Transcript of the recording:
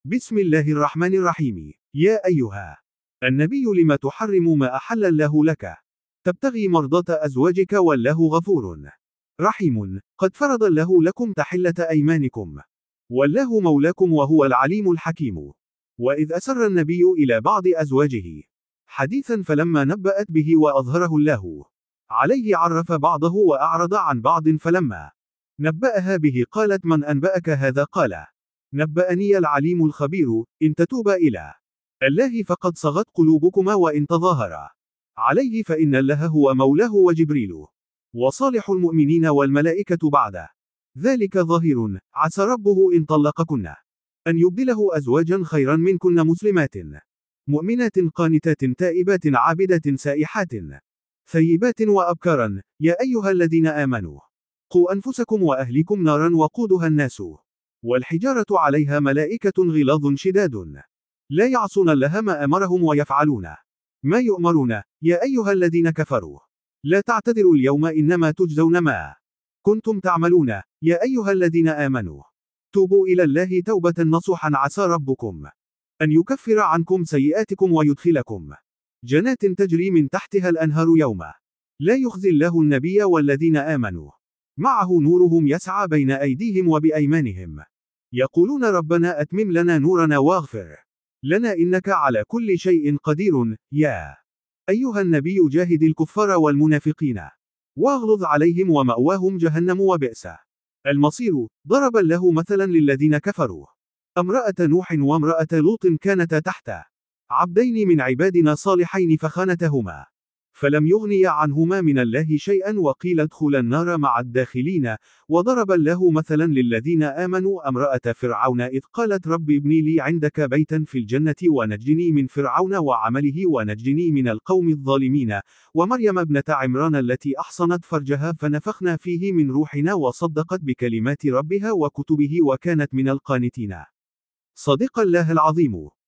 بسم الله الرحمن الرحيم. يا أيها النبي لم تحرم ما أحل الله لك تبتغي مرضاة أزواجك والله غفور رحيم قد فرض الله لكم تحلة أيمانكم والله مولاكم وهو العليم الحكيم. وإذ أسر النبي إلى بعض أزواجه حديثا فلما نبأت به وأظهره الله عليه عرف بعضه وأعرض عن بعض فلما نبأها به قالت من أنبأك هذا قال نبأني العليم الخبير إن تتوبا إلى الله فقد صغت قلوبكما وإن تظاهرا عليه فإن الله هو مولاه وجبريل وصالح المؤمنين والملائكة بعد ذلك ظاهر عسى ربه إن طلقكن أن يبدله أزواجا خيرا منكن مسلمات مؤمنات قانتات تائبات عابدات سائحات ثيبات وأبكارا. يا أيها الذين آمنوا قوا أنفسكم وأهليكم نارا وقودها الناس والحجارة عليها ملائكة غلاظ شداد لا يعصون الله ما أمرهم ويفعلون ما يؤمرون. يا أيها الذين كفروا لا تعتذروا اليوم إنما تجزون ما كنتم تعملون. يا أيها الذين آمنوا توبوا إلى الله توبة نصوحا عسى ربكم أن يكفر عنكم سيئاتكم ويدخلكم جنات تجري من تحتها الأنهار يوم لا يخزي الله النبي والذين آمنوا معه نورهم يسعى بين أيديهم وبأيمانهم يقولون ربنا أتمم لنا نورنا واغفر لنا إنك على كل شيء قدير. يا أيها النبي جاهد الكفار والمنافقين واغلظ عليهم ومأواهم جهنم وبئس المصير. ضرب الله مثلا للذين كفروا امرأة نوح وامرأة لوط كانتا تحت عبدين من عبادنا صالحين فخانتهما فلم يغنيا عنهما من الله شيئا وقيل ادخلا النار مع الداخلين. وضرب الله مثلا للذين آمنوا امرأة فرعون إذ قالت رب ابني لي عندك بيتا في الجنة ونجني من فرعون وعمله ونجني من القوم الظالمين. ومريم ابنة عمران التي أحصنت فرجها فنفخنا فيه من روحنا وصدقت بكلمات ربها وكتبه وكانت من القانتين. صدق الله العظيم.